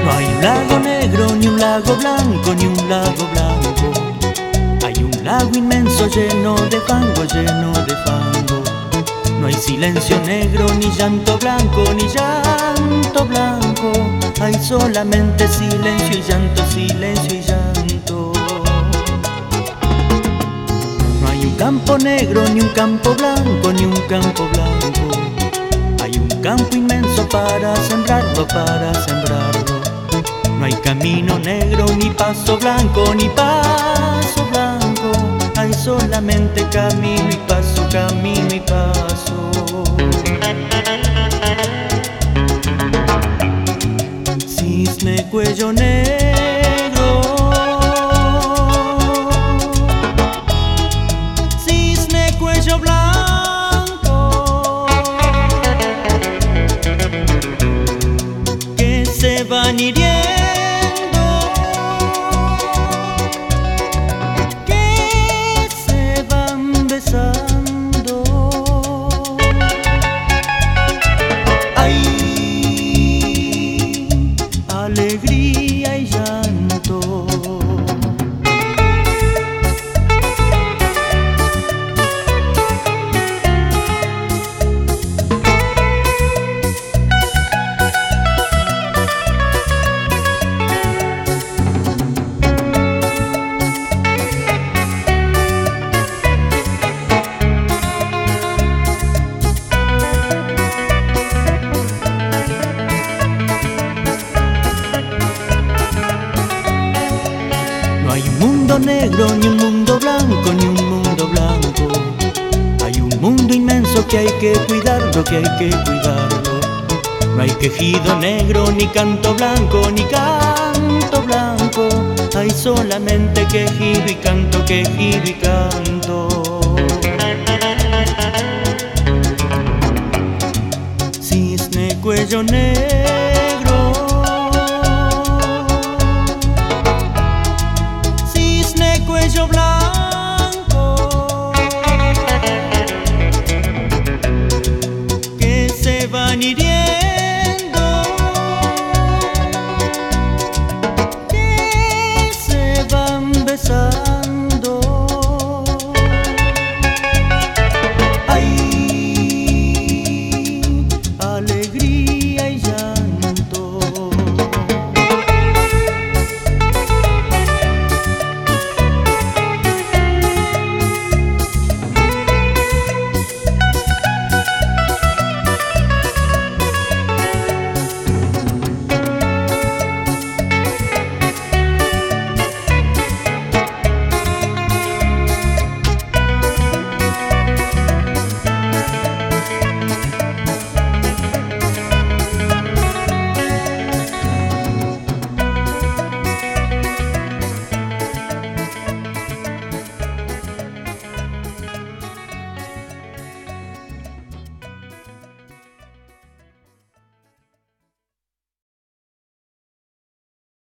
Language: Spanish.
No hay un lago negro, ni un lago blanco, ni un lago blanco. Hay un lago inmenso lleno de fango, lleno de fango. No hay silencio negro, ni llanto blanco, ni llanto blanco. Hay solamente silencio y llanto, silencio y llanto. No hay un campo negro, ni un campo blanco, ni un campo blanco. Hay un campo inmenso para sembrarlo, para sembrarlo. No hay camino negro, ni paso blanco, ni paso blanco. Hay solamente camino y paso, camino y paso. Cisne cuello negro, cisne cuello blanco, que se van hiriendo, que se van besando. Hay alegría y llanto. No hay un mundo negro, ni un mundo blanco, ni un mundo blanco. Hay un mundo inmenso que hay que cuidarlo, que hay que cuidarlo. No hay quejido negro, ni canto blanco, ni canto blanco. Hay solamente quejido y canto, quejido y canto. Cisne cuello negro,